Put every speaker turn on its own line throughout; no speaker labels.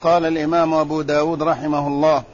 قال الإمام أبو داود رحمه الله: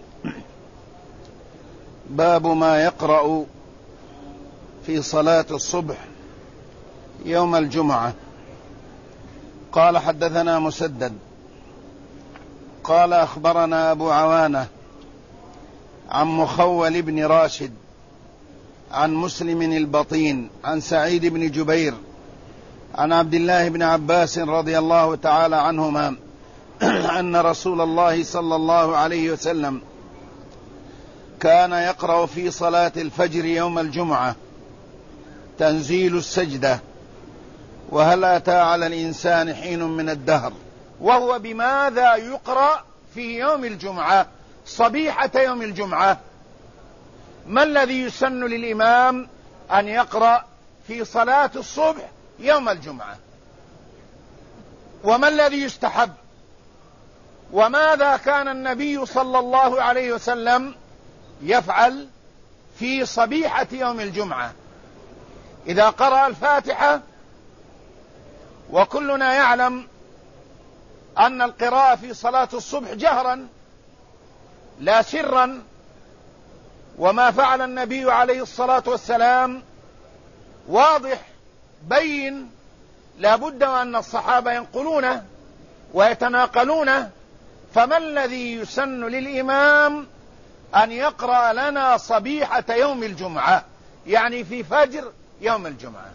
باب ما يقرأ في صلاة الصبح يوم الجمعة. قال: حدثنا مسدد قال: أخبرنا أبو عوانة عن مخول بن راشد عن مسلم البطين عن سعيد بن جبير عن عبد الله بن عباس رضي الله تعالى عنهما أن رسول الله صلى الله عليه وسلم كان يقرأ في صلاة الفجر يوم الجمعة تنزيل السجدة وهل أتى على الإنسان حين من الدهر.
وهو بماذا يقرأ في يوم الجمعة صبيحة يوم الجمعة؟ ما الذي يسن للإمام أن يقرأ في صلاة الصبح يوم الجمعة؟ وما الذي يستحب؟ وماذا كان النبي صلى الله عليه وسلم يفعل في صبيحة يوم الجمعة؟ إذا قرأ الفاتحة، وكلنا يعلم أن القراءة في صلاة الصبح جهرا لا سرا، وما فعل النبي عليه الصلاة والسلام واضح بين، لا بد أن الصحابة ينقلونه ويتناقلونه. فما الذي يسن للإمام أن يقرأ لنا صبيحة يوم الجمعة، يعني في فجر يوم الجمعة؟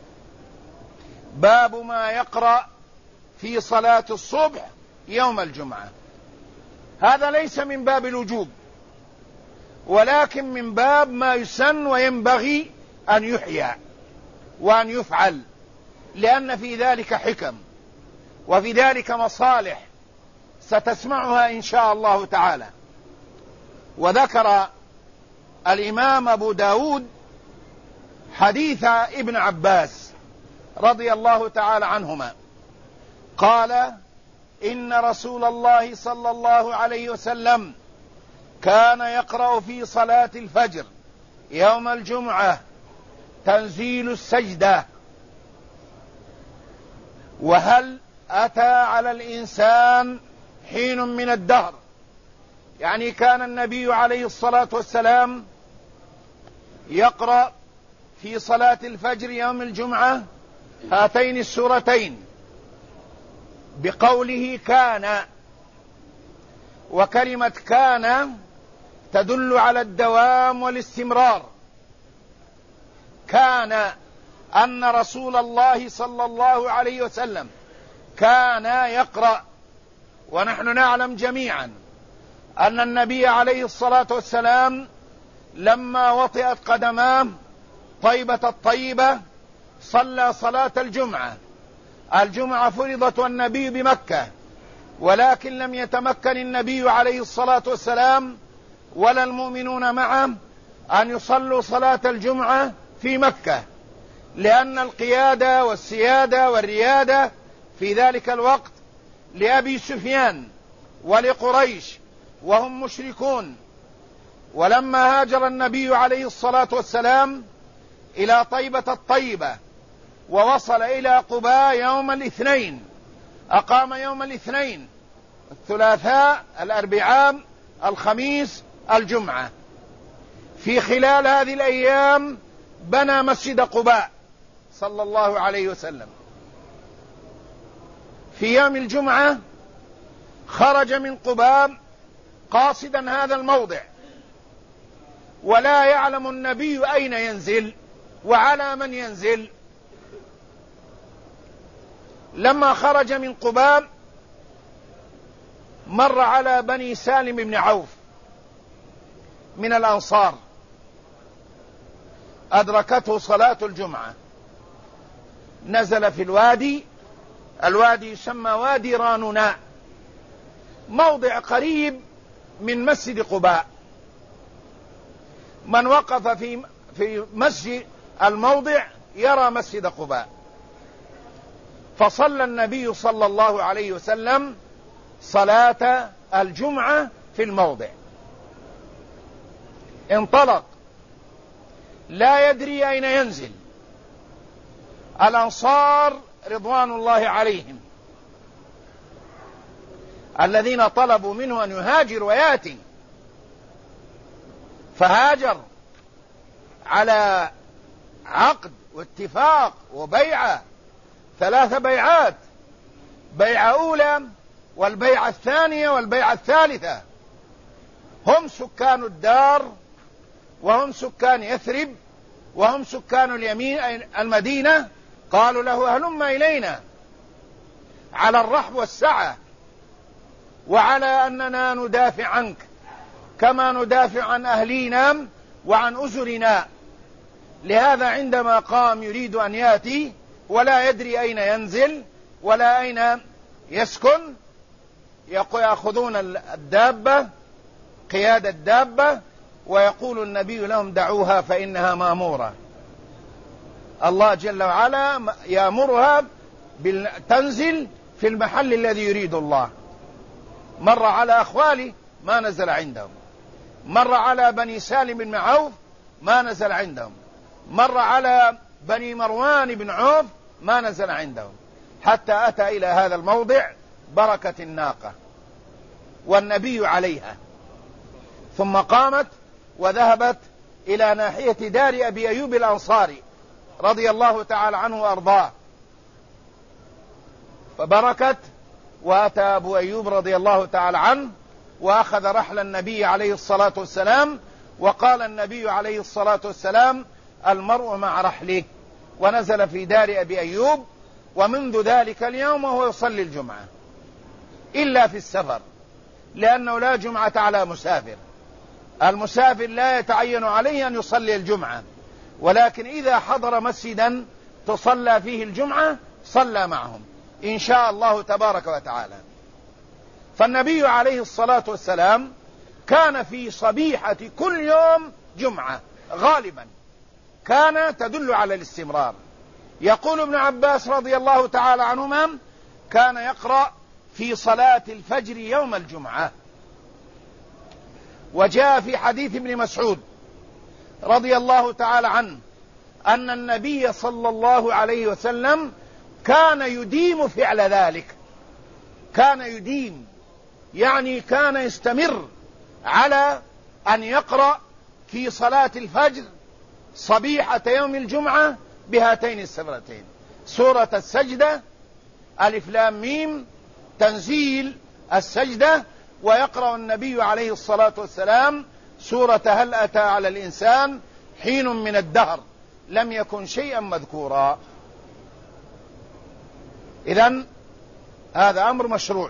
باب ما يقرأ في صلاة الصبح يوم الجمعة. هذا ليس من باب الوجوب، ولكن من باب ما يسن وينبغي أن يحيى وأن يفعل، لأن في ذلك حكم وفي ذلك مصالح ستسمعها إن شاء الله تعالى. وذكر الإمام أبو داود حديث ابن عباس رضي الله تعالى عنهما قال: إن رسول الله صلى الله عليه وسلم كان يقرأ في صلاة الفجر يوم الجمعة تنزيل السجدة وهل أتى على الإنسان حين من الدهر. يعني كان النبي عليه الصلاة والسلام يقرأ في صلاة الفجر يوم الجمعة هاتين السورتين بقوله كان، وكلمة كان تدل على الدوام والاستمرار. كان أن رسول الله صلى الله عليه وسلم كان يقرأ، ونحن نعلم جميعا أن النبي عليه الصلاة والسلام لما وطئت قدماه طيبة الطيبة صلى صلاة الجمعة. الجمعة فرضت والنبي بمكة، ولكن لم يتمكن النبي عليه الصلاة والسلام ولا المؤمنون معه أن يصلوا صلاة الجمعة في مكة، لأن القيادة والسيادة والريادة في ذلك الوقت لأبي سفيان ولقريش وهم مشركون. ولما هاجر النبي عليه الصلاة والسلام إلى طيبة الطيبة ووصل إلى قباء يوم الاثنين، أقام يوم الاثنين، الثلاثاء، الأربعاء، الخميس، الجمعة. في خلال هذه الأيام بنى مسجد قباء صلى الله عليه وسلم. في يوم الجمعة خرج من قباء قاصدا هذا الموضع، ولا يعلم النبي أين ينزل وعلى من ينزل. لما خرج من قباء مر على بني سالم بن عوف من الأنصار، أدركته صلاة الجمعة، نزل في الوادي يسمى وادي رانوناء، موضع قريب من مسجد قباء. من وقف في مسجد الموضع يرى مسجد قباء. فصلى النبي صلى الله عليه وسلم صلاة الجمعة في الموضع، انطلق لا يدري أين ينزل. الأنصار رضوان الله عليهم الذين طلبوا منه أن يهاجر ويأتي، فهاجر على عقد واتفاق وبيعة، 3 بيعات: بيعة أولى والبيعة الثانية والبيعة الثالثة. هم سكان الدار، وهم سكان يثرب، وهم سكان المدينة. قالوا له: هلم إلينا على الرحب والسعة، وعلى أننا ندافع عنك كما ندافع عن أهلينا وعن أسرنا. لهذا عندما قام يريد أن يأتي ولا يدري أين ينزل ولا أين يسكن، يأخذون الدابة، قيادة الدابة، ويقول النبي لهم: دعوها فإنها مأمورة. الله جل وعلا يأمرها تنزل في المحل الذي يريد الله. مر على أخوالي ما نزل عندهم، مر على بني سالم بن عوف ما نزل عندهم، مر على بني مروان بن عوف ما نزل عندهم، حتى أتى إلى هذا الموضع بركة الناقة والنبي عليها، ثم قامت وذهبت إلى ناحية دار أبي أيوب الأنصاري رضي الله تعالى عنه وأرضاه، فبركت، وأتى أبو أيوب رضي الله تعالى عنه وأخذ رحل النبي عليه الصلاة والسلام، وقال النبي عليه الصلاة والسلام: المرء مع رحله، ونزل في دار أبي أيوب. ومنذ ذلك اليوم وهو يصلي الجمعة إلا في السفر، لأنه لا جمعة على مسافر. المسافر لا يتعين عليه أن يصلي الجمعة، ولكن إذا حضر مسجدا تصلى فيه الجمعة صلى معهم إن شاء الله تبارك وتعالى. فالنبي عليه الصلاة والسلام كان في صبيحة كل يوم جمعة غالبا، كان تدل على الاستمرار. يقول ابن عباس رضي الله تعالى عنهما: كان يقرأ في صلاة الفجر يوم الجمعة. وجاء في حديث ابن مسعود رضي الله تعالى عنه أن النبي صلى الله عليه وسلم كان يديم فعل ذلك، كان يديم يعني كان يستمر على أن يقرأ في صلاة الفجر صبيحة يوم الجمعة بهاتين السورتين: سورة السجدة، ألف لام ميم، تنزيل السجدة. ويقرأ النبي عليه الصلاة والسلام سورة هل أتى على الإنسان حين من الدهر لم يكن شيئا مذكورا. إذن هذا أمر مشروع،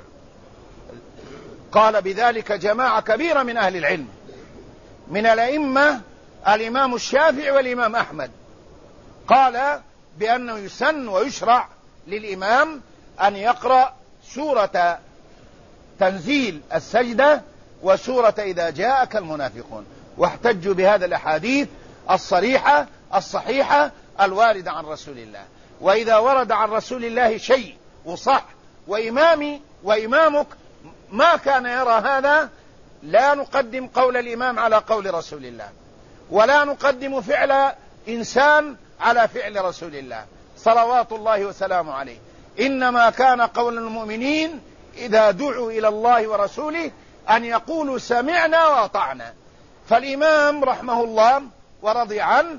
قال بذلك جماعة كبيرة من أهل العلم، من الأئمة الإمام الشافعي والإمام أحمد، قال بأنه يسن ويشرع للإمام أن يقرأ سورة تنزيل السجدة وسورة إذا جاءك المنافقون، واحتجوا بهذا الأحاديث الصريحة الصحيحة الواردة عن رسول الله. وإذا ورد عن رسول الله شيء وصح وإمامي وإمامك ما كان يرى هذا، لا نقدم قول الإمام على قول رسول الله، ولا نقدم فعل إنسان على فعل رسول الله صلوات الله وسلامه عليه. إنما كان قول المؤمنين إذا دعوا إلى الله ورسوله أن يقولوا سمعنا وأطعنا. فالإمام رحمه الله ورضي عنه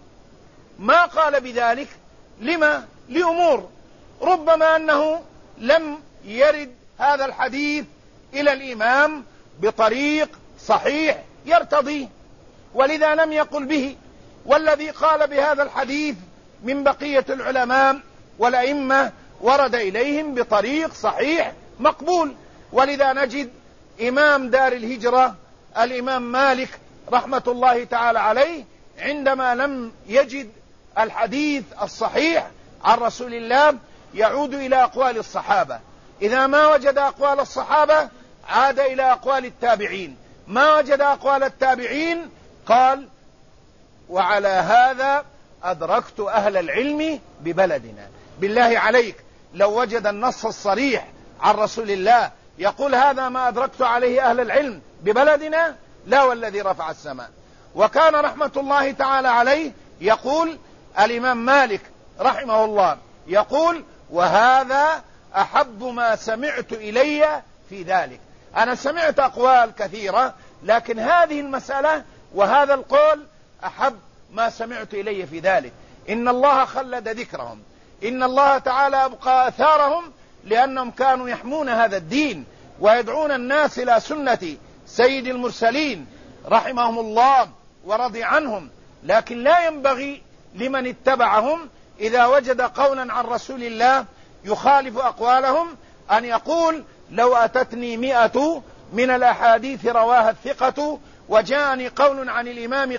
ما قال بذلك، لما؟ لأمور، ربما أنه لم يرد هذا الحديث إلى الإمام بطريق صحيح يرتضيه، ولذا لم يقل به. والذي قال بهذا الحديث من بقية العلماء والأئمة ورد إليهم بطريق صحيح مقبول. ولذا نجد إمام دار الهجرة الإمام مالك رحمة الله تعالى عليه عندما لم يجد الحديث الصحيح عن رسول الله يعود إلى أقوال الصحابة، إذا ما وجد أقوال الصحابة عاد إلى أقوال التابعين، ما وجد أقوال التابعين قال: وعلى هذا أدركت أهل العلم ببلدنا. بالله عليك لو وجد النص الصريح عن رسول الله يقول هذا ما أدركت عليه أهل العلم ببلدنا، لا والذي رفع السماء. وكان رحمة الله تعالى عليه يقول الإمام مالك رحمه الله يقول: وهذا أحب ما سمعت إلي في ذلك. أنا سمعت أقوال كثيرة، لكن هذه المسألة وهذا القول أحب ما سمعت إليه في ذلك. إن الله خلد ذكرهم، إن الله تعالى أبقى أثارهم، لأنهم كانوا يحمون هذا الدين ويدعون الناس إلى سنة سيد المرسلين رحمهم الله ورضي عنهم. لكن لا ينبغي لمن اتبعهم إذا وجد قولا عن رسول الله يخالف أقوالهم أن يقول لو أتتني 100 من الأحاديث رواها الثقة وجاءني قول عن الإمام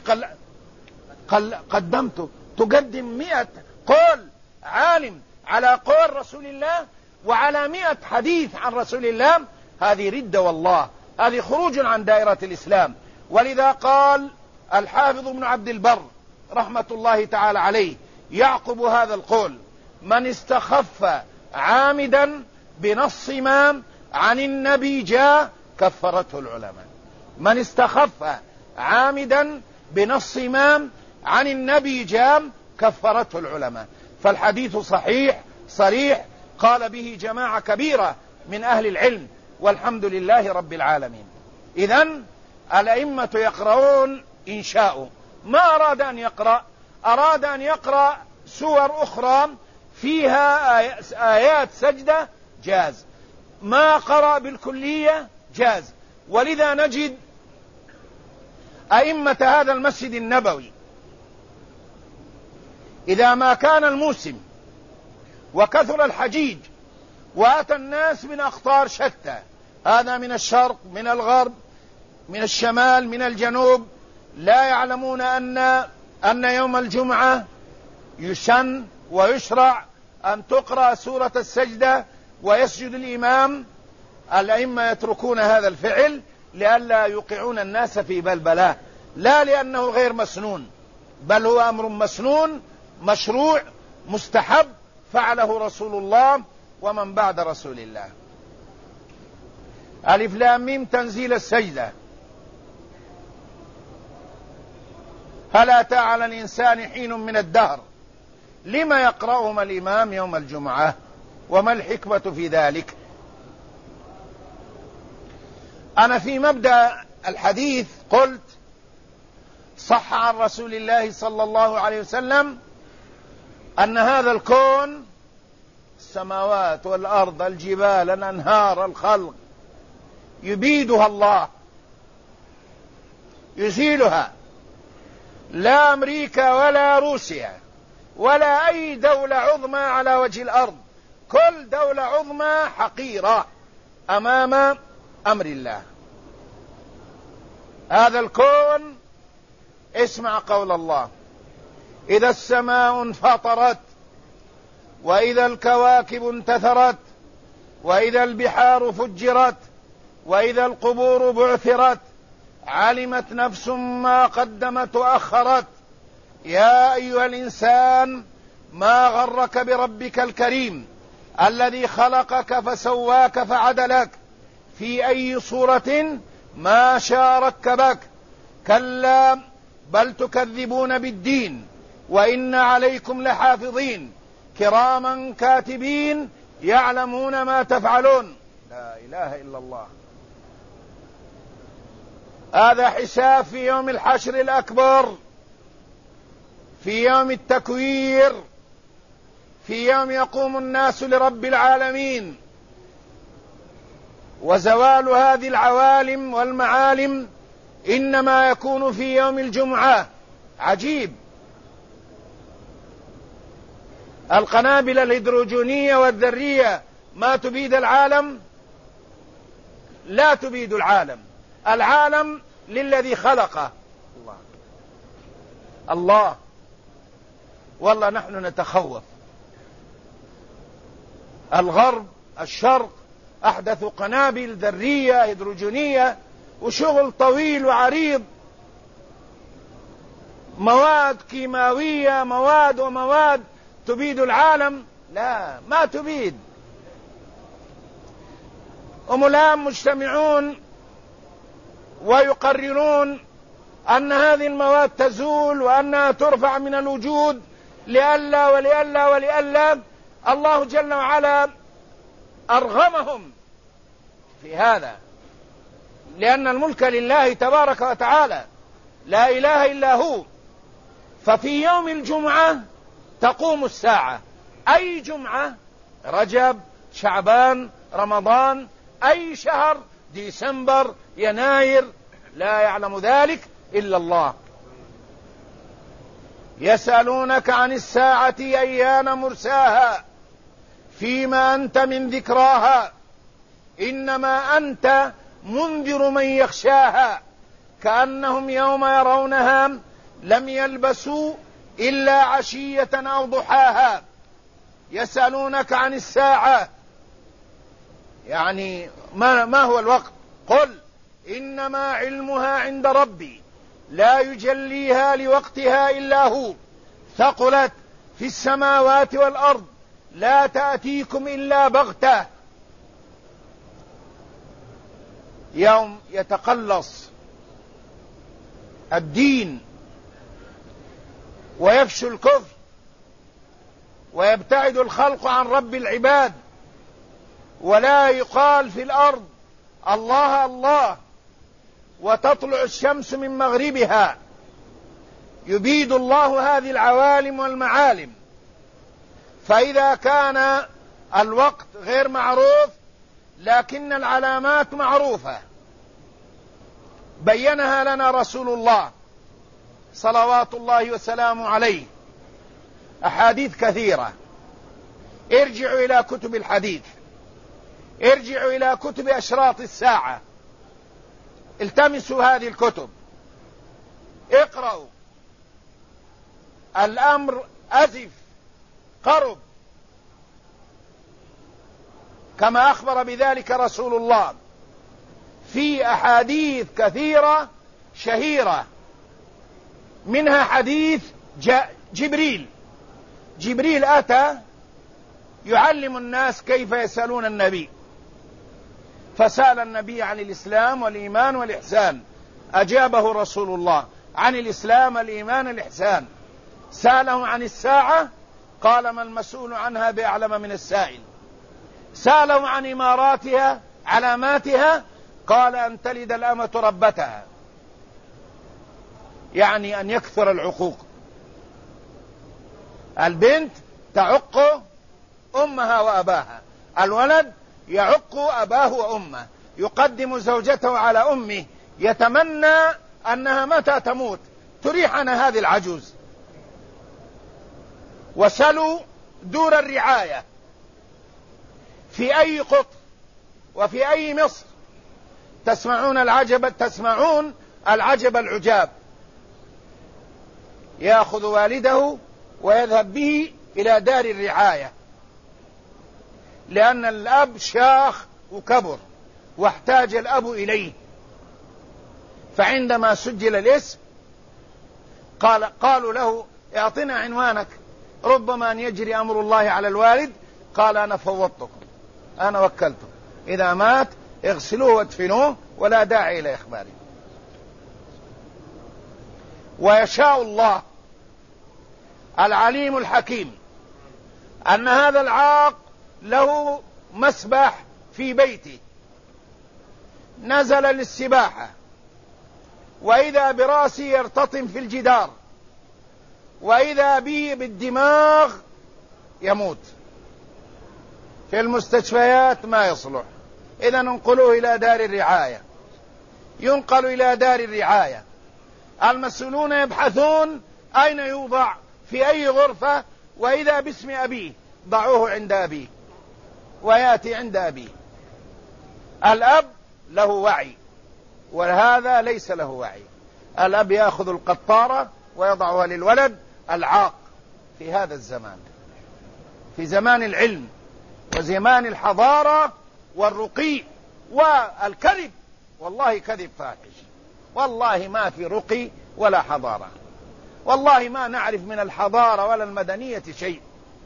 قدمته. تقدم 100 قول عالم على قول رسول الله وعلى 100 حديث عن رسول الله، هذه ردة والله، هذه خروج عن دائرة الإسلام. ولذا قال الحافظ ابن عبد البر رحمة الله تعالى عليه يعقب هذا القول: من استخف عامدا بنص ما عن النبي جاء كفرته العلماء. من استخف عامدا بنص ما عن النبي جاء كفرته العلماء. فالحديث صحيح صريح، قال به جماعة كبيرة من أهل العلم، والحمد لله رب العالمين. إذن الأئمة يقرؤون إن شاءوا. ما أراد أن يقرأ، أراد أن يقرأ سور أخرى فيها آيات سجدة، جاز. ما قرأ بالكلية، جاز. ولذا نجد أئمة هذا المسجد النبوي إذا ما كان الموسم وكثر الحجيج وأتى الناس من أقطار شتى، هذا من الشرق من الغرب من الشمال من الجنوب، لا يعلمون أن يوم الجمعة يسن ويشرع أن تقرأ سورة السجدة ويسجد الإمام. الأئمة يتركون هذا الفعل لئلا يوقعون الناس في بلبلة، لا لأنه غير مسنون، بل هو أمر مسنون مشروع مستحب فعله رسول الله ومن بعد رسول الله. ألف لام ميم تنزيل السجدة. هل أتى على الإنسان حين من الدهر لما يقرأهما الإمام يوم الجمعة، وما الحكمة في ذلك؟ أنا في مبدأ الحديث قلت صح عن رسول الله صلى الله عليه وسلم أن هذا الكون، السماوات والأرض الجبال الأنهار الخلق، يبيدها الله يزيلها، لا أمريكا ولا روسيا ولا أي دولة عظمى على وجه الأرض، كل دولة عظمى حقيرة أمام أمر الله. هذا الكون، اسمع قول الله: إذا السماء انفطرت وإذا الكواكب انتثرت وإذا البحار فجرت وإذا القبور بعثرت علمت نفس ما قدمت وأخرت يا أيها الإنسان ما غرك بربك الكريم الذي خلقك فسواك فعدلك في أي صورة ما شاء ركبك كلا بل تكذبون بالدين وإن عليكم لحافظين كراما كاتبين يعلمون ما تفعلون. لا إله إلا الله. هذا حساب في يوم الحشر الأكبر، في يوم التكوير، في يوم يقوم الناس لرب العالمين. وزوال هذه العوالم والمعالم إنما يكون في يوم الجمعة. عجيب، القنابل الهيدروجينية والذرية ما تبيد العالم؟ لا تبيد العالم، العالم للذي خلقه الله. والله نحن نتخوف. الغرب الشرق أحدثوا قنابل ذرية هيدروجينية وشغل طويل وعريض، مواد كيماوية، مواد ومواد تبيد العالم؟ لا، ما تبيد. هم الآن مجتمعون ويقررون أن هذه المواد تزول وأنها ترفع من الوجود لئلا ولئلا ولئلا. الله جل وعلا أرغمهم في هذا، لأن الملك لله تبارك وتعالى لا إله إلا هو. ففي يوم الجمعة تقوم الساعة. أي جمعة؟ رجب، شعبان، رمضان، أي شهر، ديسمبر، يناير، لا يعلم ذلك إلا الله. يسألونك عن الساعة أيان مرساها فيما أنت من ذكراها إنما أنت منذر من يخشاها كأنهم يوم يرونها لم يلبسوا إلا عشية أو ضحاها. يسألونك عن الساعة، يعني ما هو الوقت؟ قل إنما علمها عند ربي لا يجليها لوقتها إلا هو ثقلت في السماوات والأرض لا تأتيكم إلا بغتة. يوم يتقلص الدين ويفشو الكفر ويبتعد الخلق عن رب العباد، ولا يقال في الأرض الله الله، وتطلع الشمس من مغربها، يبيد الله هذه العوالم والمعالم. فإذا كان الوقت غير معروف لكن العلامات معروفة بينها لنا رسول الله صلوات الله وسلامه عليه، أحاديث كثيرة. ارجعوا إلى كتب الحديث، ارجعوا إلى كتب أشراط الساعة، التمسوا هذه الكتب، اقرأوا. الأمر أزف قرب كما أخبر بذلك رسول الله في أحاديث كثيرة شهيرة، منها حديث جبريل أتى يعلم الناس كيف يسألون النبي، فسأل النبي عن الإسلام والإيمان والإحسان، أجابه رسول الله عن الإسلام والإيمان والإحسان. سأله عن الساعة، قال ما المسؤول عنها بأعلم من السائل. سأله عن إماراتها علاماتها، قال أن تلد الأمة ربتها، يعني أن يكثر العقوق، البنت تعق أمها وأباها، الولد يعق أباه وأمه، يقدم زوجته على أمه، يتمنى أنها متى تموت تريحنا هذه العجوز. وسلوا دور الرعاية في أي قطر وفي أي مصر تسمعون العجب العجاب. يأخذ والده ويذهب به إلى دار الرعاية، لأن الأب شاخ وكبر واحتاج الأب إليه. فعندما سجل الاسم قالوا له اعطنا عنوانك، ربما أن يجري أمر الله على الوالد. قال أنا فوضتكم، أنا وكلتكم، إذا مات اغسلوه وادفنوه ولا داعي إلى إخباره. ويشاء الله العليم الحكيم أن هذا العاق له مسبح في بيته، نزل للسباحة وإذا برأسه يرتطم في الجدار، وإذا به بالدماغ يموت. في المستشفيات ما يصلح، إذا انقلوه إلى دار الرعاية. ينقل إلى دار الرعاية، المسؤولون يبحثون أين يوضع في أي غرفة، وإذا باسم أبيه ضعوه عند أبيه، ويأتي عند أبيه. الأب له وعي، وهذا ليس له وعي. الأب يأخذ القطارة ويضعها للولد العاق في هذا الزمان، في زمان العلم وزمان الحضارة والرقي والكذب. والله كذب فاحش، والله ما في رقي ولا حضارة، والله ما نعرف من الحضارة ولا المدنية شيء.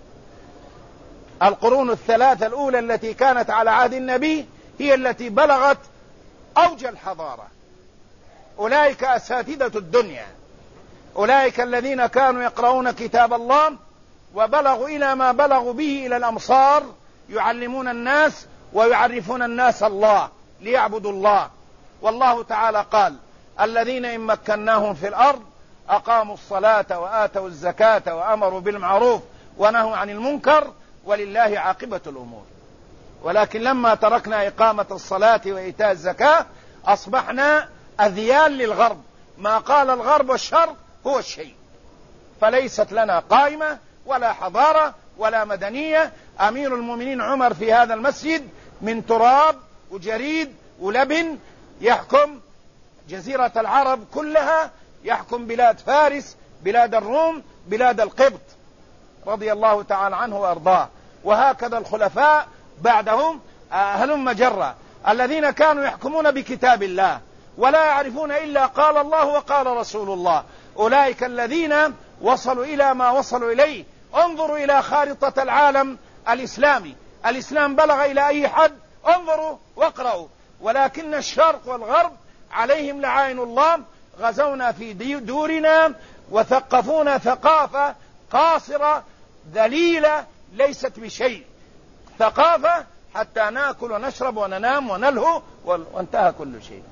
القرون الثلاثة الأولى التي كانت على عهد النبي هي التي بلغت أوج الحضارة. أولئك أساتذة الدنيا، أولئك الذين كانوا يقرؤون كتاب الله وبلغوا إلى ما بلغوا به إلى الأمصار، يعلمون الناس ويعرفون الناس الله ليعبدوا الله. والله تعالى قال: الذين إن مكناهم في الأرض أقاموا الصلاة وآتوا الزكاة وأمروا بالمعروف ونهوا عن المنكر ولله عاقبة الأمور. ولكن لما تركنا إقامة الصلاة وإيتاء الزكاة أصبحنا أذيال للغرب، ما قال الغرب والشرق هو الشيء، فليست لنا قائمة ولا حضارة ولا مدنية. أمير المؤمنين عمر في هذا المسجد من تراب وجريد ولبن يحكم جزيرة العرب كلها، يحكم بلاد فارس، بلاد الروم، بلاد القبط، رضي الله تعالى عنه وأرضاه. وهكذا الخلفاء بعدهم هلم جرة، الذين كانوا يحكمون بكتاب الله ولا يعرفون إلا قال الله وقال رسول الله، أولئك الذين وصلوا إلى ما وصلوا إليه. انظروا إلى خارطة العالم الإسلامي، الإسلام بلغ إلى أي حد؟ انظروا واقرأوا. ولكن الشرق والغرب عليهم لعائن الله غزونا في دورنا وثقفونا ثقافة قاصرة ذليلة ليست بشيء، ثقافة حتى نأكل ونشرب وننام ونلهو وانتهى كل شيء.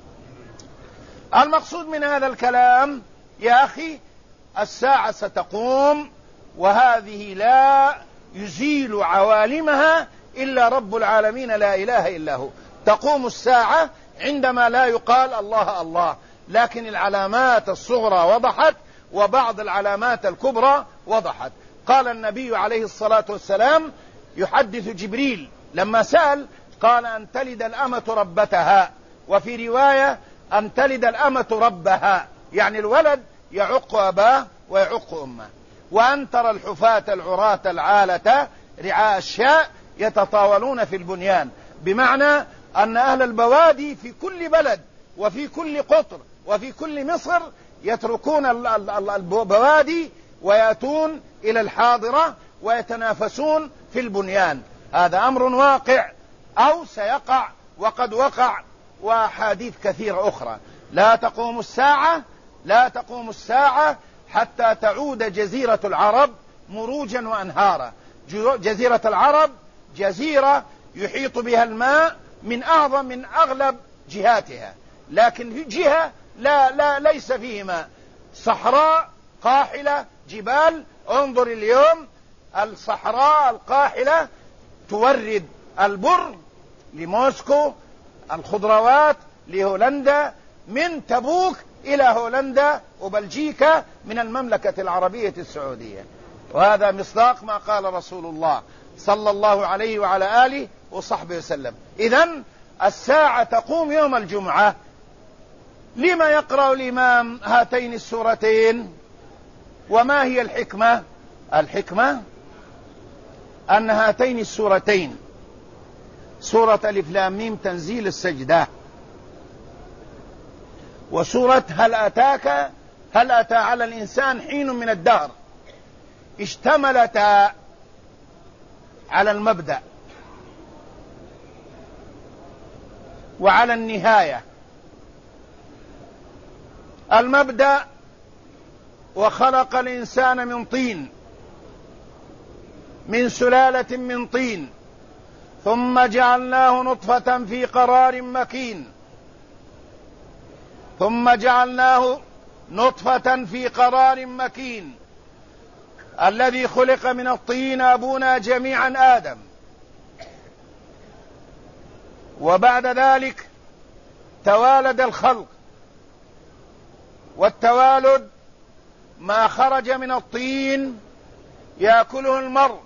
المقصود من هذا الكلام يا أخي، الساعة ستقوم، وهذه لا يزيل عوالمها إلا رب العالمين لا إله إلا هو. تقوم الساعة عندما لا يقال الله الله، لكن العلامات الصغرى وضحت وبعض العلامات الكبرى وضحت. قال النبي عليه الصلاة والسلام يحدث جبريل لما سأل، قال: أن تلد الأمة ربتها، وفي رواية أن تلد الأمة ربها، يعني الولد يعق أباه ويعق أمه. وأن ترى الحفاة العراة العالة رعاء الشاء يتطاولون في البنيان، بمعنى أن أهل البوادي في كل بلد وفي كل قطر وفي كل مصر يتركون البوادي ويأتون إلى الحاضرة ويتنافسون في البنيان. هذا أمر واقع أو سيقع وقد وقع، وأحاديث كثيرة أخرى. لا تقوم الساعة حتى تعود جزيرة العرب مروجا وأنهارا. جزيرة العرب جزيرة يحيط بها الماء من أغلب جهاتها، لكن في جهة ليس فيه ماء، صحراء قاحلة جبال. انظر اليوم الصحراء القاحلة تورد البر لموسكو، الخضروات لهولندا، من تبوك إلى هولندا وبلجيكا من المملكة العربية السعودية. وهذا مصداق ما قال رسول الله صلى الله عليه وعلى آله وصحبه وسلم. إذن الساعة تقوم يوم الجمعة. لما يقرأ الإمام هاتين السورتين؟ وما هي الحكمة؟ الحكمة أن هاتين السورتين، سورة ألف لام ميم تنزيل السجدة، وسورة هل أتى على الإنسان حين من الدهر، اشتملتا على المبدأ وعلى النهاية. المبدأ: وخلق الإنسان من طين، من سلالة من طين، ثم جعلناه نطفة في قرار مكين، ثم جعلناه نطفة في قرار مكين. الذي خلق من الطين أبونا جميعا آدم، وبعد ذلك توالد الخلق، والتوالد ما خرج من الطين يأكله المرء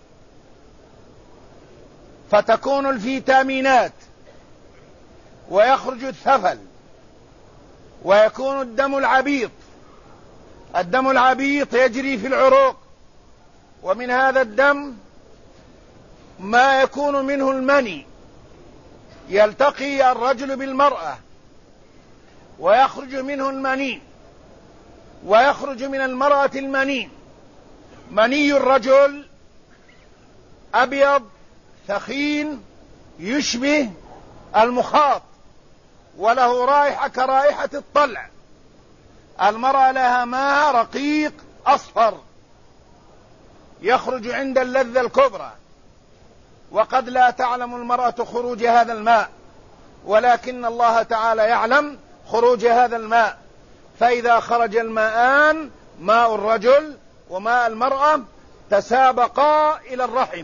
فتكون الفيتامينات ويخرج الثفل ويكون الدم العبيط. الدم العبيط يجري في العروق، ومن هذا الدم ما يكون منه المني، يلتقي الرجل بالمرأة ويخرج منه المني، ويخرج من المرأة المني. مني الرجل أبيض ثخين يشبه المخاط، وله رائحة كرائحة الطلع. المرأة لها ماء رقيق أصفر يخرج عند اللذة الكبرى، وقد لا تعلم المرأة خروج هذا الماء، ولكن الله تعالى يعلم خروج هذا الماء، فإذا خرج الماءان ماء الرجل وماء المرأة تسابقا إلى الرحم.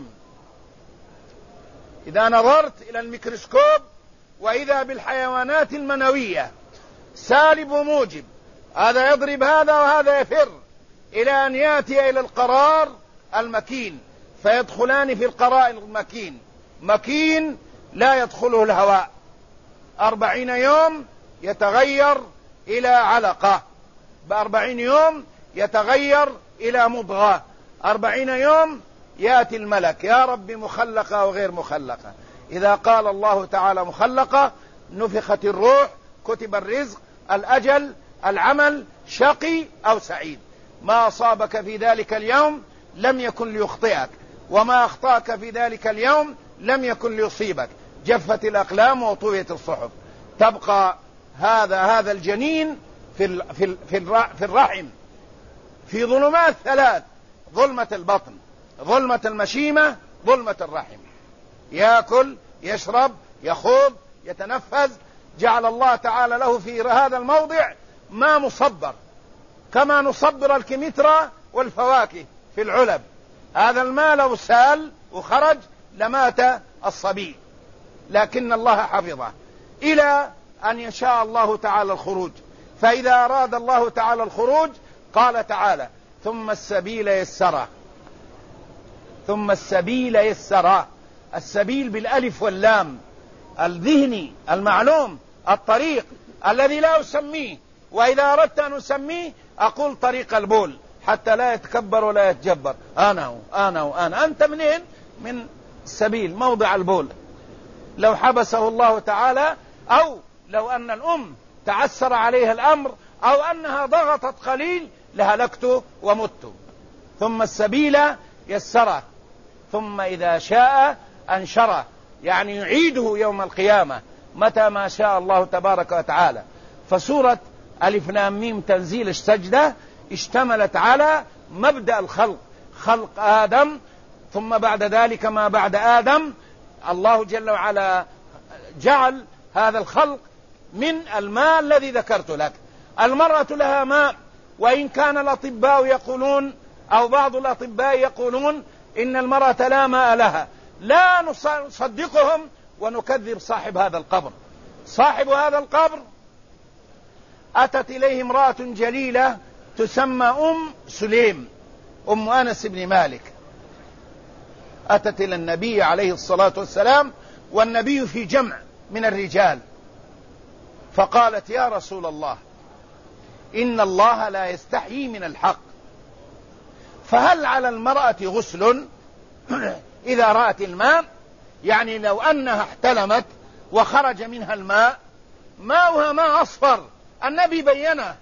إذا نظرت إلى الميكروسكوب وإذا بالحيوانات المنوية سالب وموجب، هذا يضرب هذا وهذا يفر إلى أن يأتي إلى القرار المكين، فيدخلان في القرار المكين، مكين لا يدخله الهواء. 40 يوم يتغير إلى علقة، ب40 يوم يتغير إلى مضغة، 40 يوم يأتي الملك يا رب مخلقة أو غير مخلقة. إذا قال الله تعالى مخلقة نفخت الروح، كتب الرزق، الأجل، العمل، شقي أو سعيد. ما أصابك في ذلك اليوم لم يكن ليخطئك، وما أخطأك في ذلك اليوم لم يكن ليصيبك. جفت الأقلام وطويت الصحف. تبقى هذا الجنين في الرحم في ظلمات ثلاث: ظلمة البطن، ظلمة المشيمة، ظلمة الرحم. يأكل، يشرب، يخوض، يتنفس. جعل الله تعالى له في هذا الموضع ما مصبر، كما نصبر الكمثرى والفواكه في العلب. هذا الماء لو سال وخرج لمات الصبي، لكن الله حفظه إلى أن يشاء الله تعالى الخروج. فإذا أراد الله تعالى الخروج قال تعالى: ثم السبيل يسره. ثم السبيل يسره، السبيل بالألف واللام، الذهني المعلوم، الطريق الذي لا أسميه، وإذا أردت أن أسميه أقول طريق البول حتى لا يتكبر ولا يتجبر. أنا أنت منين؟ من السبيل، موضع البول. لو حبسه الله تعالى، أو لو أن الأم تعسر عليها الأمر، أو أنها ضغطت قليل لهلكت ومت. ثم السبيل يسره، ثم إذا شاء أنشره، يعني يعيده يوم القيامة متى ما شاء الله تبارك وتعالى. فسورة ألف لام ميم تنزيل السجدة اشتملت على مبدأ الخلق، خلق آدم، ثم بعد ذلك ما بعد آدم الله جل وعلا جعل هذا الخلق من الماء الذي ذكرت لك. المرأة لها ماء، وإن كان الأطباء يقولون أو بعض الأطباء يقولون إن المرأة لا ماء لها، لا نصدقهم ونكذب صاحب هذا القبر. صاحب هذا القبر أتت إليه امرأة جليلة تسمى أم سليم، أم أنس بن مالك. أتت إلى النبي عليه الصلاة والسلام والنبي في جمع من الرجال، فقالت: يا رسول الله، إن الله لا يستحيي من الحق، فهل على المرأة غسل إذا رأت الماء؟ يعني لو أنها احتلمت وخرج منها الماء، ماؤها ماء أصفر، النبي بينه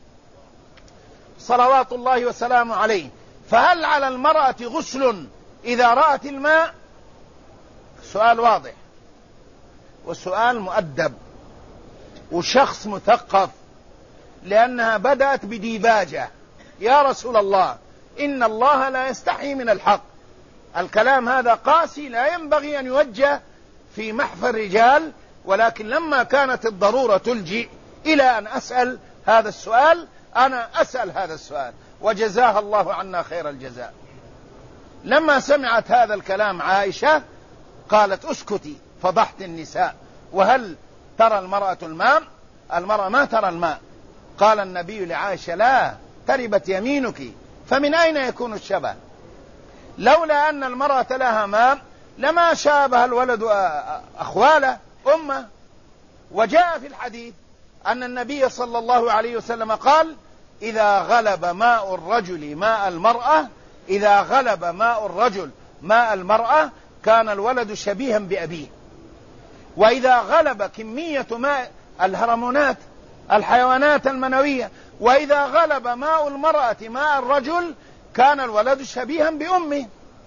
صلوات الله وسلامه عليه، فهل على المرأة غسل إذا رأت الماء؟ سؤال واضح وسؤال مؤدب وشخص مثقف، لأنها بدأت بديباجة: يا رسول الله، إن الله لا يستحي من الحق. الكلام هذا قاسي لا ينبغي أن يوجه في محفى الرجال، ولكن لما كانت الضرورة تلجئ إلى أن أسأل هذا السؤال، أنا أسأل هذا السؤال، وجزاها الله عنا خير الجزاء. لما سمعت هذا الكلام عائشة قالت: اسكتي، فضحت النساء، وهل ترى المرأة الماء؟ المرأة ما ترى الماء. قال النبي لعائشة: لا، تربت يمينك، فمن أين يكون الشبه؟ لولا أن المرأة لها ماء لما شابه الولد أخواله أمه. وجاء في الحديث أن النبي صلى الله عليه وسلم قال: إذا غلب ماء الرجل ماء المرأة، إذا غلب ماء الرجل ماء المرأة كان الولد شبيها بأبيه. وإذا غلب كمية ماء الهرمونات، الحيوانات المنوية، وإذا غلب ماء المرأة ماء الرجل كان الولد شبيها بأمه.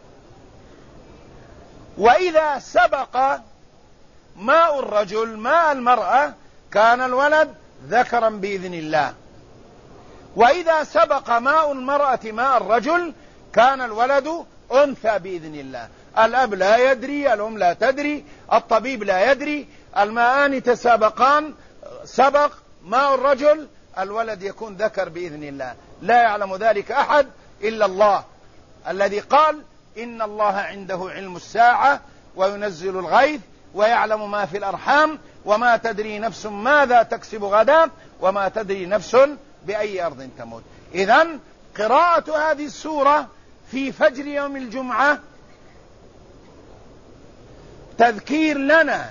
وإذا سبق ماء الرجل ماء المرأة كان الولد ذكرا بإذن الله. وإذا سبق ماء المرأة ماء الرجل كان الولد أنثى بإذن الله. الأب لا يدري، الأم لا تدري، الطبيب لا يدري، الماءان تسابقان، سبق ماء الرجل، الولد يكون ذكر بإذن الله، لا يعلم ذلك أحد إلا الله الذي قال إن الله عنده علم الساعة وينزل الغيث ويعلم ما في الأرحام وما تدري نفس ماذا تكسب غدا وما تدري نفس بأي أرض تموت. إذن قراءة هذه السورة في فجر يوم الجمعة تذكير لنا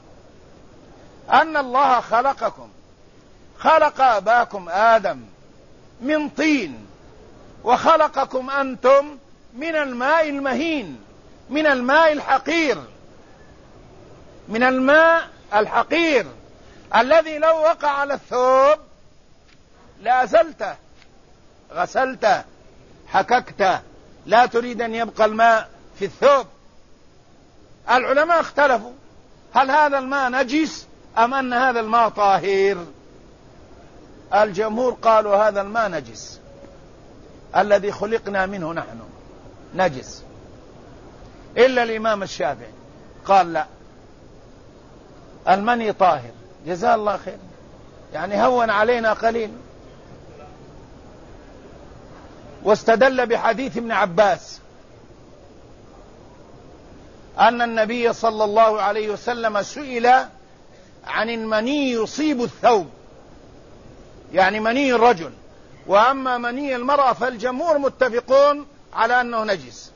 أن الله خلقكم، خلق أباكم آدم من طين، وخلقكم أنتم من الماء المهين، من الماء الحقير، من الماء الحقير الذي لو وقع على الثوب لأزلته، غسلته، حككته، لا تريد أن يبقى الماء في الثوب. العلماء اختلفوا هل هذا الماء نجس أم أن هذا الماء طاهر. الجمهور قالوا هذا الماء نجس، الذي خلقنا منه نحن نجس، إلا الإمام الشافعي قال لا، المني طاهر. جزاه الله خير، يعني هون علينا قليل. واستدل بحديث ابن عباس أن النبي صلى الله عليه وسلم سئل عن المني يصيب الثوب، يعني مني الرجل، وأما مني المرأة فالجمهور متفقون على أنه نجس،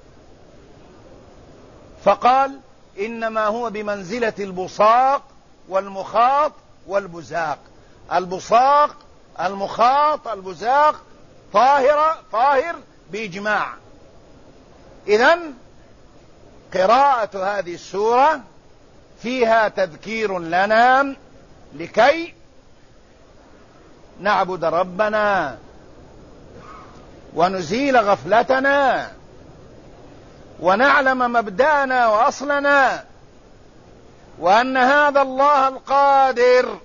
فقال إنما هو بمنزلة البصاق والمخاط والبزاق. البصاق، المخاط، البزاق طاهر بإجماع. إذن قراءة هذه السورة فيها تذكير لنا لكي نعبد ربنا ونزيل غفلتنا ونعلم مبدأنا وأصلنا، وأن هذا الله القادر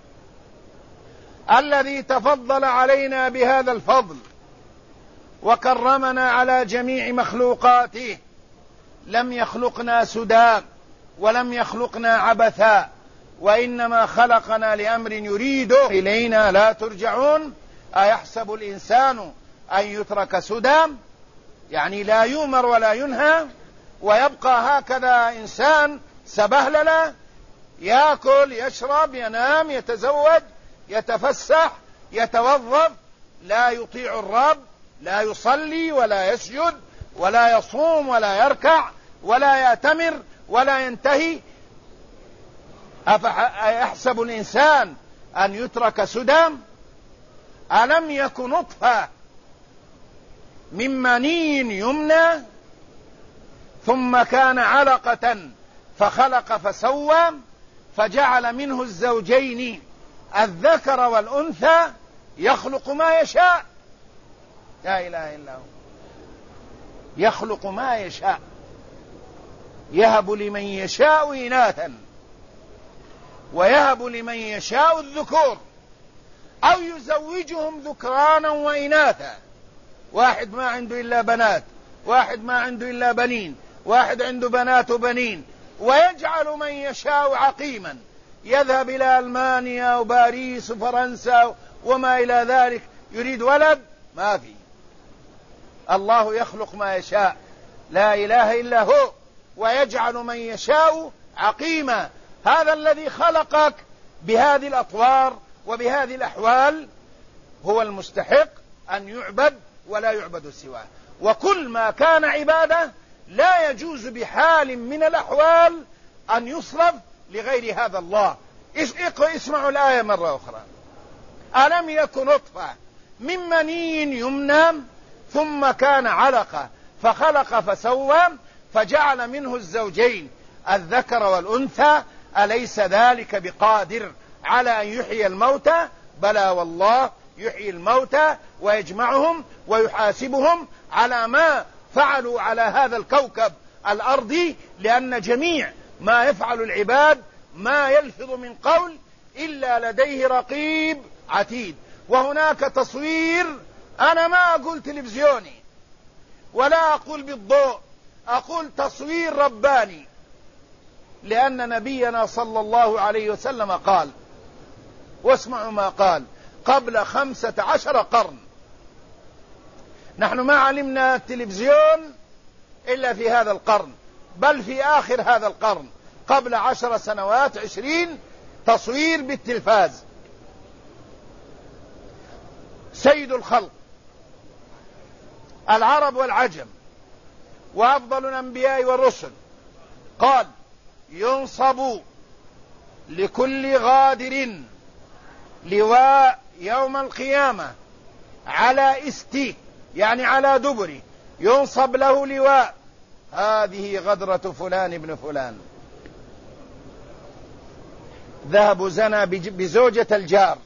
الذي تفضل علينا بهذا الفضل وكرمنا على جميع مخلوقاته لم يخلقنا سدى ولم يخلقنا عبثا، وإنما خلقنا لأمر يريد إلينا لا ترجعون. أيحسب الإنسان أن يترك سدى، يعني لا يؤمر ولا ينهى ويبقى هكذا إنسان سبهلله، يأكل، يشرب، ينام، يتزوج، يتفسح، يتوظف، لا يطيع الرب، لا يصلي ولا يسجد ولا يصوم ولا يركع ولا يأتمر ولا ينتهي. أيحسب الإنسان أن يترك سدى؟ ألم يك نطفة من مني يمنى ثم كان علقة فخلق فسوى فجعل منه الزوجين الذكر والأنثى يخلق ما يشاء. لا إله إلا هو، يخلق ما يشاء، يهب لمن يشاء إناثا ويهب لمن يشاء الذكور أو يزوجهم ذكرانا وإناثا. واحد ما عنده إلا بنات، واحد ما عنده إلا بنين، واحد عنده بنات وبنين، ويجعل من يشاء عقيما، يذهب إلى ألمانيا وباريس وفرنسا وما إلى ذلك، يريد ولد ما في. الله يخلق ما يشاء، لا إله إلا هو، ويجعل من يشاء عقيما. هذا الذي خلقك بهذه الأطوار وبهذه الأحوال هو المستحق أن يعبد ولا يعبد سواه، وكل ما كان عبادة لا يجوز بحال من الأحوال أن يصرف لغير هذا الله. اسمعوا الآية مرة أخرى. ألم يكن نطفة من مني يمنى ثم كان علقة فخلق فسوى فجعل منه الزوجين الذكر والأنثى أليس ذلك بقادر على أن يحيي الموتى؟ بلى والله يحيي الموتى ويجمعهم ويحاسبهم على ما فعلوا على هذا الكوكب الأرضي، لأن جميع ما يفعل العباد ما يلفظ من قول إلا لديه رقيب عتيد. وهناك تصوير، أنا ما أقول تلفزيوني ولا أقول بالضوء، أقول تصوير رباني لأن نبينا صلى الله عليه وسلم قال، واسمعوا ما قال: قبل 15 قرن. نحن ما علمنا التلفزيون إلا في هذا القرن، بل في آخر هذا القرن، قبل 10 سنوات 20 تصوير بالتلفاز. سيد الخلق العرب والعجم وأفضل الأنبياء والرسل قال: ينصب لكل غادر لواء يوم القيامة على استيك، يعني على دبره، ينصب له لواء: هذه غدرة فلان ابن فلان. ذهب زنى بزوجة الجار،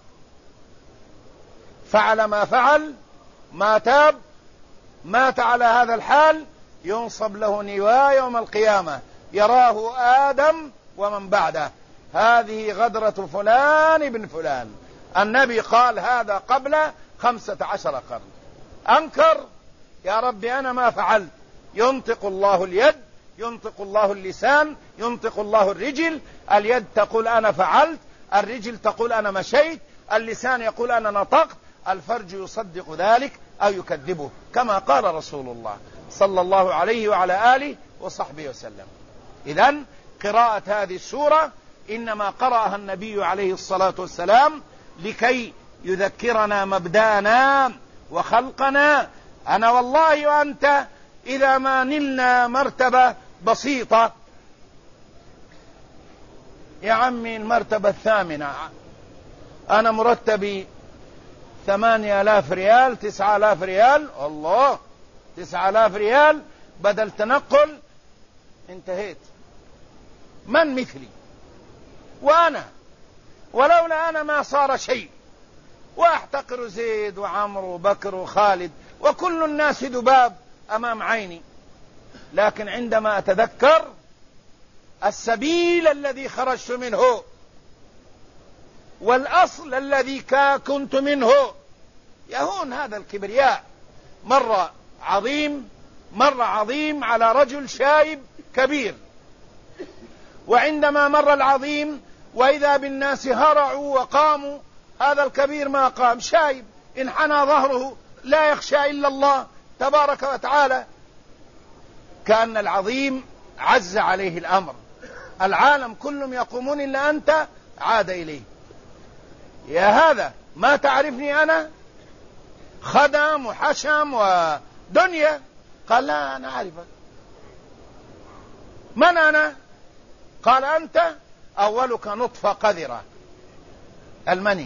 فعل ما فعل، ما تاب، مات على هذا الحال، ينصب له لواء يوم القيامة يراه آدم ومن بعده: هذه غدرة فلان ابن فلان. النبي قال هذا قبل 15 قرن. أنكر: يا رب أنا ما فعلت. ينطق الله اليد، ينطق الله اللسان، ينطق الله الرجل. اليد تقول أنا فعلت، الرجل تقول أنا مشيت، اللسان يقول أنا نطقت، الفرج يصدق ذلك أو يكذبه، كما قال رسول الله صلى الله عليه وعلى آله وصحبه وسلم. إذن قراءة هذه السورة إنما قرأها النبي عليه الصلاة والسلام لكي يذكرنا مبدأنا وخلقنا. أنا والله وأنت إذا ما نلنا مرتبة بسيطة، يا عمي المرتبة 8، أنا مرتبي 8000 ريال، 9000 ريال، الله 9000 ريال بدل تنقل، انتهيت. من مثلي؟ وأنا ولولا أنا ما صار شيء. وأحتقر زيد وعمرو وبكر وخالد وكل الناس ذباب أمام عيني، لكن عندما أتذكر السبيل الذي خرجت منه والأصل الذي كنت منه يهون هذا الكبرياء. مر عظيم على رجل شايب كبير، وعندما مر العظيم وإذا بالناس هرعوا وقاموا، هذا الكبير ما قام، شايب انحنى ظهره، لا يخشى إلا الله تبارك وتعالى. كأن العظيم عز عليه الأمر، العالم كلهم يقومون إلا أنت، عاد إليه: يا هذا ما تعرفني أنا؟ خدم وحشم ودنيا. قال: لا أنا أعرفك. من أنا؟ قال: أنت أولك نطفة قذرة المني،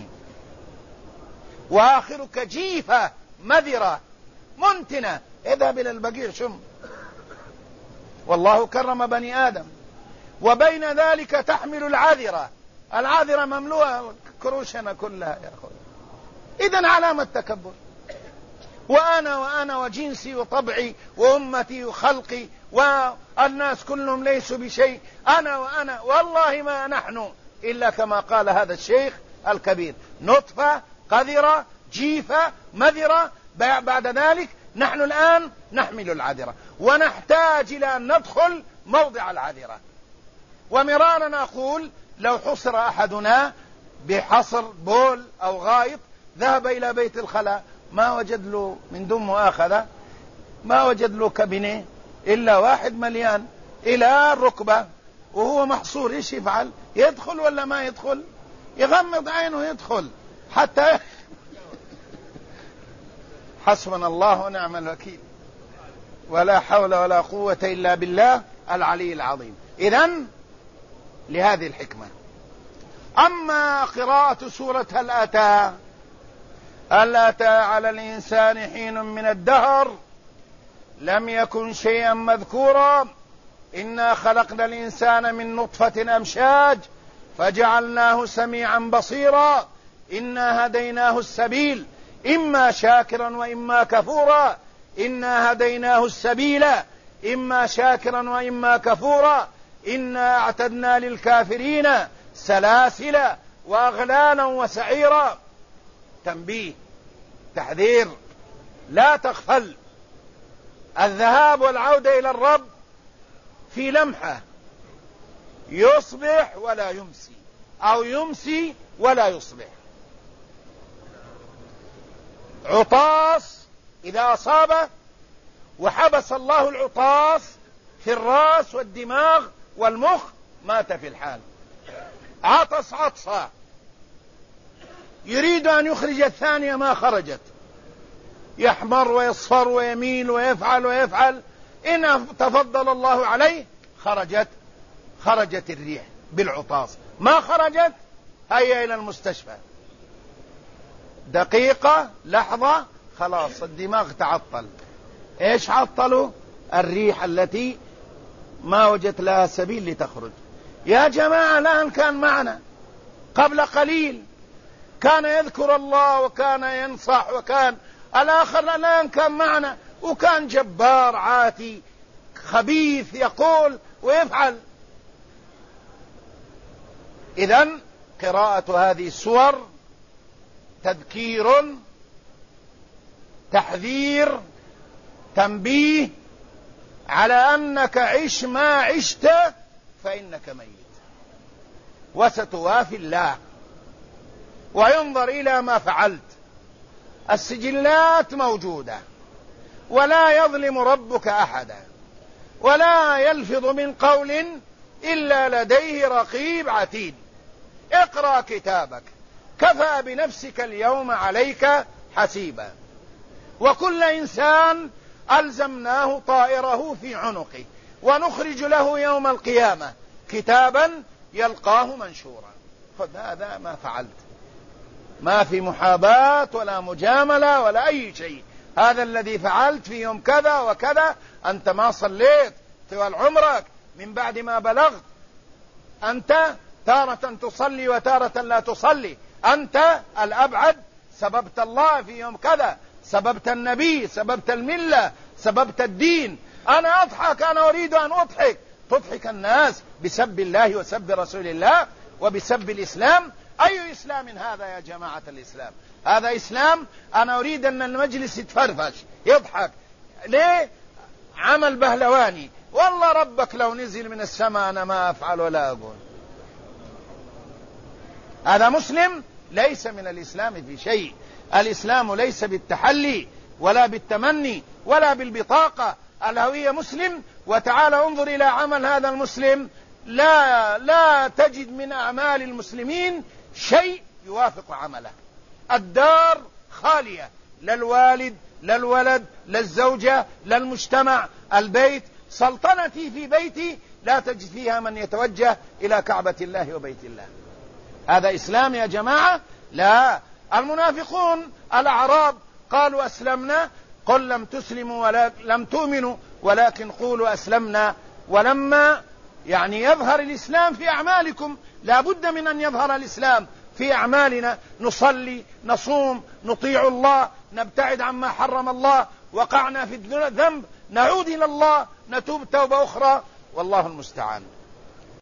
وآخرك جيفة مذرة منتنة، اذهب إلى البقيع شم. والله كرم بني آدم، وبين ذلك تحمل العذرة مملوءة كروشنا كلها يا أخوي. إذن علامة تكبر. وأنا وجنسي وطبعي وأمتي وخلقي والناس كلهم ليسوا بشيء، أنا والله ما نحن إلا كما قال هذا الشيخ الكبير: نطفة قذرة جيفة مذرة. بعد ذلك نحن الآن نحمل العذرة، ونحتاج إلى أن ندخل موضع العذرة. ومرارا نقول: لو حصر أحدنا بحصر بول أو غائط، ذهب إلى بيت الخلاء، ما وجد له من دم مؤاخذة، ما وجد له كابينيه إلا واحد مليان إلى الركبة وهو محصور، إيش يفعل؟ يدخل ولا ما يدخل؟ يغمض عينه يدخل حتى حسبنا الله ونعم الوكيل، ولا حول ولا قوة إلا بالله العلي العظيم. إذن لهذه الحكمة. أما قراءة سورة هل أتى على الإنسان حين من الدهر لم يكن شيئا مذكورا، إنا خلقنا الإنسان من نطفة أمشاج فجعلناه سميعا بصيرا، إنا هديناه السبيل إما شاكرا وإما كفورا، إنا هديناه السبيل إما شاكرا وإما كفورا، إنا أعتدنا للكافرين سلاسل وأغلالا وسعيرا. تنبيه، تحذير، لا تغفل. الذهاب والعودة إلى الرب في لمحة، يصبح ولا يمسي، أو يمسي ولا يصبح. عطاس إذا أصابه وحبس الله العطاس في الرأس والدماغ والمخ مات في الحال. عطس عطسة يريد أن يخرج الثانية ما خرجت، يحمر ويصفر ويميل ويفعل إن تفضل الله عليه خرجت الريح بالعطاس. ما خرجت هيا إلى المستشفى، دقيقة لحظة خلاص الدماغ تعطل. ايش عطلوا؟ الريح التي ما وجدت لها سبيل لتخرج. يا جماعة الآن كان معنا قبل قليل كان يذكر الله وكان ينصح وكان الآخر، الآن كان معنا وكان جبار عاتي خبيث يقول ويفعل. إذن قراءة هذه السور تذكير، تحذير، تنبيه على أنك عش ما عشت فإنك ميت وستوافي الله وينظر إلى ما فعلت. السجلات موجودة ولا يظلم ربك أحدا ولا يلفظ من قول إلا لديه رقيب عتيد. اقرأ كتابك كفى بنفسك اليوم عليك حسيبا. وكل إنسان ألزمناه طائره في عنقه ونخرج له يوم القيامة كتابا يلقاه منشورا. خذ هذا ما فعلت، ما في محاباة ولا مجاملة ولا أي شيء. هذا الذي فعلت في يوم كذا وكذا. أنت ما صليت طوال عمرك من بعد ما بلغت، أنت تارة تصلي وتارة لا تصلي، أنت الأبعد سببت الله في يوم كذا، سببت النبي، سببت الملة، سببت الدين. أنا أضحك، أنا أريد أن أضحك، تضحك الناس بسب الله وسب رسول الله وبسب الإسلام. أي إسلام هذا يا جماعة الإسلام؟ هذا إسلام؟ أنا أريد أن المجلس يتفرفش يضحك. ليه؟ عمل بهلواني. والله ربك لو نزل من السماء أنا ما أفعل ولا أقول. هذا مسلم؟ ليس من الإسلام في شيء. الإسلام ليس بالتحلي ولا بالتمني ولا بالبطاقة. الهوية مسلم. وتعال انظر إلى عمل هذا المسلم، لا تجد من أعمال المسلمين شيء يوافق عمله. الدار خالية، لا الوالد لا الولد لا الزوجة لا المجتمع. البيت، سلطنتي في بيتي لا تجد فيها من يتوجه إلى كعبة الله وبيت الله. هذا إسلام يا جماعة؟ لا. المنافقون الأعراب قالوا أسلمنا، قل لم تسلموا ولا لم تؤمنوا ولكن قولوا أسلمنا. ولما يظهر الإسلام في أعمالكم، لا بد من أن يظهر الإسلام في أعمالنا. نصلي، نصوم، نطيع الله، نبتعد عما حرم الله، وقعنا في الذنب نعود إلى الله، نتوب توبة أخرى، والله المستعان.